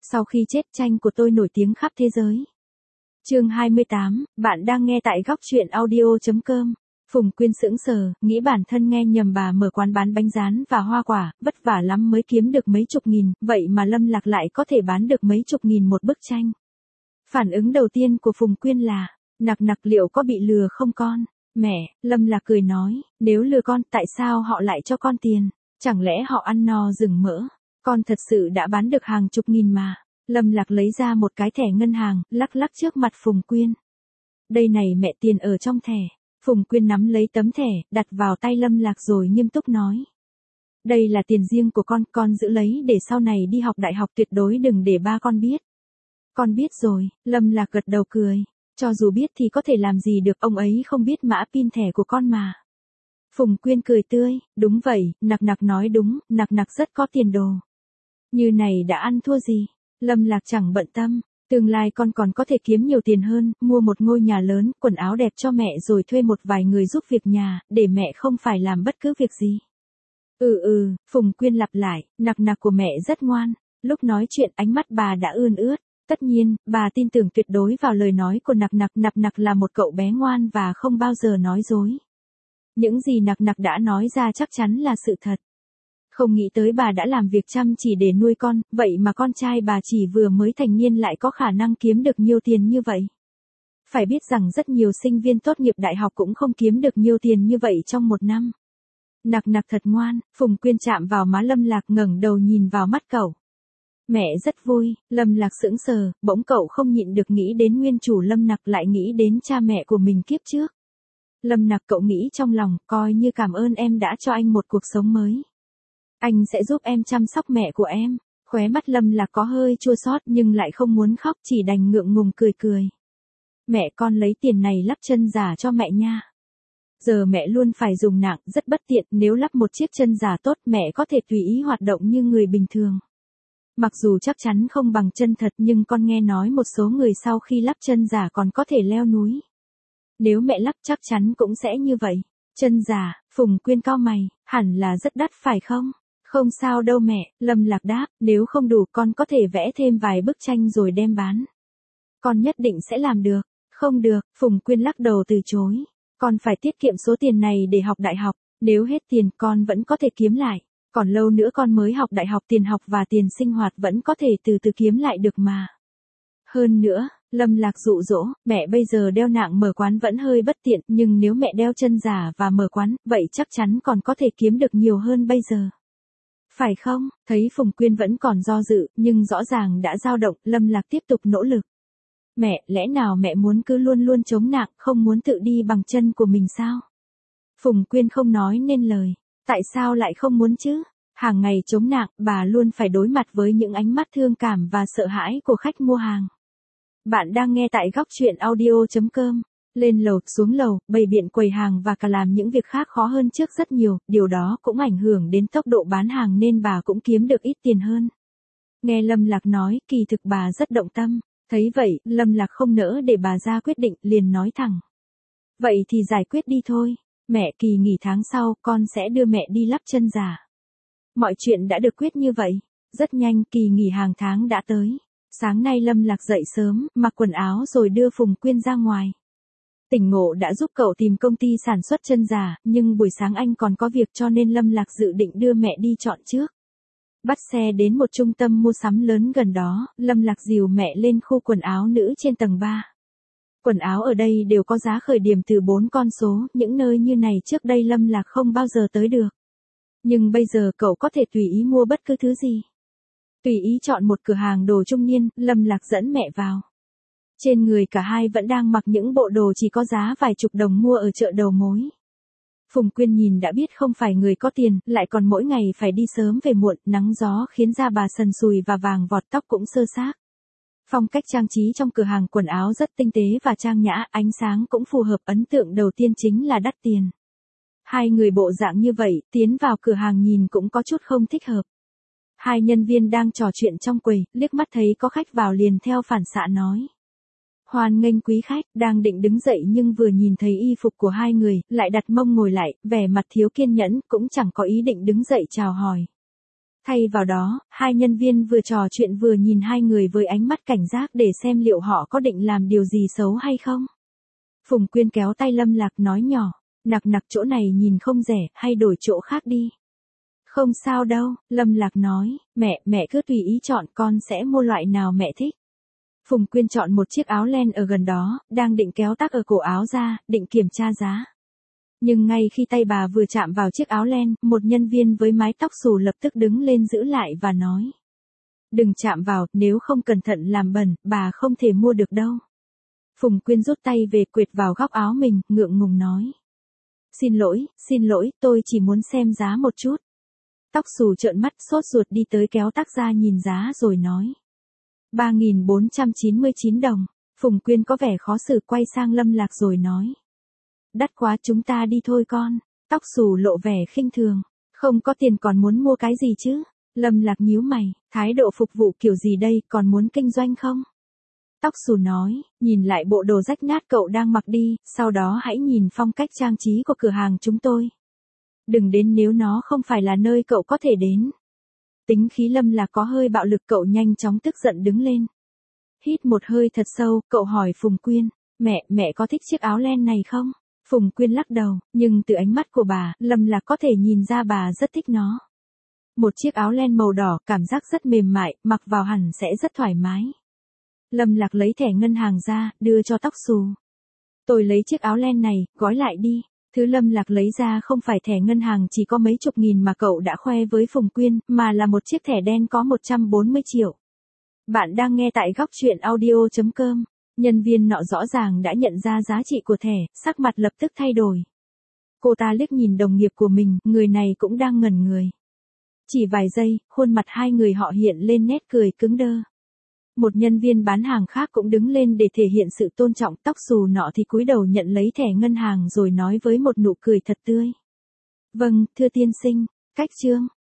Sau khi chết tranh của tôi nổi tiếng khắp thế giới. Chương 28, bạn đang nghe tại góc truyện audio.com. Phùng Quyên sững sờ, nghĩ bản thân nghe nhầm bà mở quán bán bánh rán và hoa quả, vất vả lắm mới kiếm được mấy chục nghìn, vậy mà Lâm Lạc lại có thể bán được mấy chục nghìn một bức tranh. Phản ứng đầu tiên của Phùng Quyên là, nặc liệu có bị lừa không con? Mẹ, Lâm Lạc cười nói, nếu lừa con, tại sao họ lại cho con tiền? Chẳng lẽ họ ăn no rừng mỡ? Con thật sự đã bán được hàng chục nghìn mà. Lâm Lạc lấy ra một cái thẻ ngân hàng, lắc lắc trước mặt Phùng Quyên. Đây này mẹ, tiền ở trong thẻ. Phùng Quyên nắm lấy tấm thẻ, đặt vào tay Lâm Lạc rồi nghiêm túc nói. Đây là tiền riêng của con giữ lấy để sau này đi học đại học, tuyệt đối đừng để ba con biết. Con biết rồi, Lâm Lạc gật đầu cười. Cho dù biết thì có thể làm gì được, ông ấy không biết mã pin thẻ của con mà. Phùng Quyên cười tươi, đúng vậy, Nặc nói đúng, Nặc rất có tiền đồ. Như này đã ăn thua gì? Lâm Lạc chẳng bận tâm, tương lai con còn có thể kiếm nhiều tiền hơn, mua một ngôi nhà lớn, quần áo đẹp cho mẹ rồi thuê một vài người giúp việc nhà, để mẹ không phải làm bất cứ việc gì. Phùng Quyên lặp lại, Nặc của mẹ rất ngoan. Lúc nói chuyện ánh mắt bà đã ươn ướt. Tất nhiên, bà tin tưởng tuyệt đối vào lời nói của Nặc là một cậu bé ngoan và không bao giờ nói dối. Những gì Nặc đã nói ra chắc chắn là sự thật. Không nghĩ tới bà đã làm việc chăm chỉ để nuôi con, vậy mà con trai bà chỉ vừa mới thành niên lại có khả năng kiếm được nhiều tiền như vậy. Phải biết rằng rất nhiều sinh viên tốt nghiệp đại học cũng không kiếm được nhiều tiền như vậy trong một năm. Nặc thật ngoan, Phùng Quyên chạm vào má Lâm Lạc, ngẩng đầu nhìn vào mắt cậu. Mẹ rất vui. Lâm Lạc sững sờ, bỗng cậu không nhịn được nghĩ đến nguyên chủ Lâm Nặc, lại nghĩ đến cha mẹ của mình kiếp trước. Lâm Nặc, cậu nghĩ trong lòng, coi như cảm ơn em đã cho anh một cuộc sống mới. Anh sẽ giúp em chăm sóc mẹ của em. Khóe mắt Lâm Lạc có hơi chua xót nhưng lại không muốn khóc, chỉ đành ngượng ngùng cười. Mẹ, con lấy tiền này lắp chân giả cho mẹ nha. Giờ mẹ luôn phải dùng nạng, rất bất tiện, nếu lắp một chiếc chân giả tốt mẹ có thể tùy ý hoạt động như người bình thường. Mặc dù chắc chắn không bằng chân thật nhưng con nghe nói một số người sau khi lắp chân giả còn có thể leo núi. Nếu mẹ lắp chắc chắn cũng sẽ như vậy. Chân giả, Phùng Quyên cau mày, hẳn là rất đắt phải không? Không sao đâu mẹ, Lâm Lạc đáp, nếu không đủ con có thể vẽ thêm vài bức tranh rồi đem bán. Con nhất định sẽ làm được. Không được, Phùng Quyên lắc đầu từ chối. Con phải tiết kiệm số tiền này để học đại học, nếu hết tiền con vẫn có thể kiếm lại. Còn lâu nữa con mới học đại học, tiền học và tiền sinh hoạt vẫn có thể từ từ kiếm lại được mà. Hơn nữa, Lâm Lạc dụ dỗ, mẹ bây giờ đeo nạng mở quán vẫn hơi bất tiện, nhưng nếu mẹ đeo chân giả và mở quán, vậy chắc chắn còn có thể kiếm được nhiều hơn bây giờ. Phải không? Thấy Phùng Quyên vẫn còn do dự, nhưng rõ ràng đã dao động, Lâm Lạc tiếp tục nỗ lực. Mẹ, lẽ nào mẹ muốn cứ luôn chống nạng, không muốn tự đi bằng chân của mình sao? Phùng Quyên không nói nên lời. Tại sao lại không muốn chứ? Hàng ngày chống nạng, bà luôn phải đối mặt với những ánh mắt thương cảm và sợ hãi của khách mua hàng. Bạn đang nghe tại góc truyện audio.com. Lên lầu, xuống lầu, bày biện quầy hàng và cả làm những việc khác khó hơn trước rất nhiều, điều đó cũng ảnh hưởng đến tốc độ bán hàng nên bà cũng kiếm được ít tiền hơn. Nghe Lâm Lạc nói, kỳ thực bà rất động tâm. Thấy vậy, Lâm Lạc không nỡ để bà ra quyết định, liền nói thẳng. Vậy thì giải quyết đi thôi. Mẹ, kỳ nghỉ tháng sau, con sẽ đưa mẹ đi lắp chân giả. Mọi chuyện đã được quyết như vậy. Rất nhanh, kỳ nghỉ hàng tháng đã tới. Sáng nay Lâm Lạc dậy sớm, mặc quần áo rồi đưa Phùng Quyên ra ngoài. Tỉnh ngộ đã giúp cậu tìm công ty sản xuất chân giả, nhưng buổi sáng anh còn có việc cho nên Lâm Lạc dự định đưa mẹ đi chọn trước. Bắt xe đến một trung tâm mua sắm lớn gần đó, Lâm Lạc dìu mẹ lên khu quần áo nữ trên tầng 3. Quần áo ở đây đều có giá khởi điểm từ 4 con số, những nơi như này trước đây Lâm Lạc không bao giờ tới được. Nhưng bây giờ cậu có thể tùy ý mua bất cứ thứ gì. Tùy ý chọn một cửa hàng đồ trung niên, Lâm Lạc dẫn mẹ vào. Trên người cả hai vẫn đang mặc những bộ đồ chỉ có giá vài chục đồng mua ở chợ đầu mối. Phùng Quyên nhìn đã biết không phải người có tiền, lại còn mỗi ngày phải đi sớm về muộn, nắng gió khiến da bà sần sùi và vàng vọt, tóc cũng xơ xác. Phong cách trang trí trong cửa hàng quần áo rất tinh tế và trang nhã, ánh sáng cũng phù hợp, ấn tượng đầu tiên chính là đắt tiền. Hai người bộ dạng như vậy, tiến vào cửa hàng nhìn cũng có chút không thích hợp. Hai nhân viên đang trò chuyện trong quầy, liếc mắt thấy có khách vào liền theo phản xạ nói. Hoan nghênh quý khách, đang định đứng dậy nhưng vừa nhìn thấy y phục của hai người, lại đặt mông ngồi lại, vẻ mặt thiếu kiên nhẫn, cũng chẳng có ý định đứng dậy chào hỏi. Thay vào đó, hai nhân viên vừa trò chuyện vừa nhìn hai người với ánh mắt cảnh giác để xem liệu họ có định làm điều gì xấu hay không. Phùng Quyên kéo tay Lâm Lạc nói nhỏ, nặc nặc chỗ này nhìn không rẻ, hay đổi chỗ khác đi. Không sao đâu, Lâm Lạc nói, mẹ cứ tùy ý chọn, con sẽ mua loại nào mẹ thích. Phùng Quyên chọn một chiếc áo len ở gần đó, đang định kéo tắc ở cổ áo ra, định kiểm tra giá. Nhưng ngay khi tay bà vừa chạm vào chiếc áo len, một nhân viên với mái tóc xù lập tức đứng lên giữ lại và nói. Đừng chạm vào, nếu không cẩn thận làm bẩn, bà không thể mua được đâu. Phùng Quyên rút tay về quệt vào góc áo mình, ngượng ngùng nói. Xin lỗi, tôi chỉ muốn xem giá một chút. Tóc xù trợn mắt sốt ruột đi tới kéo tắc ra nhìn giá rồi nói. 3.499 đồng. Phùng Quyên có vẻ khó xử quay sang Lâm Lạc rồi nói. Đắt quá, chúng ta đi thôi con. Tóc xù lộ vẻ khinh thường. Không có tiền còn muốn mua cái gì chứ? Lâm Lạc nhíu mày, thái độ phục vụ kiểu gì đây, còn muốn kinh doanh không? Tóc xù nói, nhìn lại bộ đồ rách nát cậu đang mặc đi, sau đó hãy nhìn phong cách trang trí của cửa hàng chúng tôi. Đừng đến nếu nó không phải là nơi cậu có thể đến. Tính khí Lâm Lạc có hơi bạo lực, cậu nhanh chóng tức giận đứng lên. Hít một hơi thật sâu, cậu hỏi Phùng Quyên, mẹ có thích chiếc áo len này không? Phùng Quyên lắc đầu, nhưng từ ánh mắt của bà, Lâm Lạc có thể nhìn ra bà rất thích nó. Một chiếc áo len màu đỏ, cảm giác rất mềm mại, mặc vào hẳn sẽ rất thoải mái. Lâm Lạc lấy thẻ ngân hàng ra, đưa cho tóc xù. Tôi lấy chiếc áo len này, gói lại đi. Thứ Lâm Lạc lấy ra không phải thẻ ngân hàng chỉ có mấy chục nghìn mà cậu đã khoe với Phùng Quyên, mà là một chiếc thẻ đen có 140 triệu. Bạn đang nghe tại góc truyện audio.com. Nhân viên nọ rõ ràng đã nhận ra giá trị của thẻ, sắc mặt lập tức thay đổi. Cô ta liếc nhìn đồng nghiệp của mình, người này cũng đang ngẩn người. Chỉ vài giây, khuôn mặt hai người họ hiện lên nét cười cứng đơ. Một nhân viên bán hàng khác cũng đứng lên để thể hiện sự tôn trọng, tóc xù nọ thì cúi đầu nhận lấy thẻ ngân hàng rồi nói với một nụ cười thật tươi. Vâng, thưa tiên sinh, cách chương.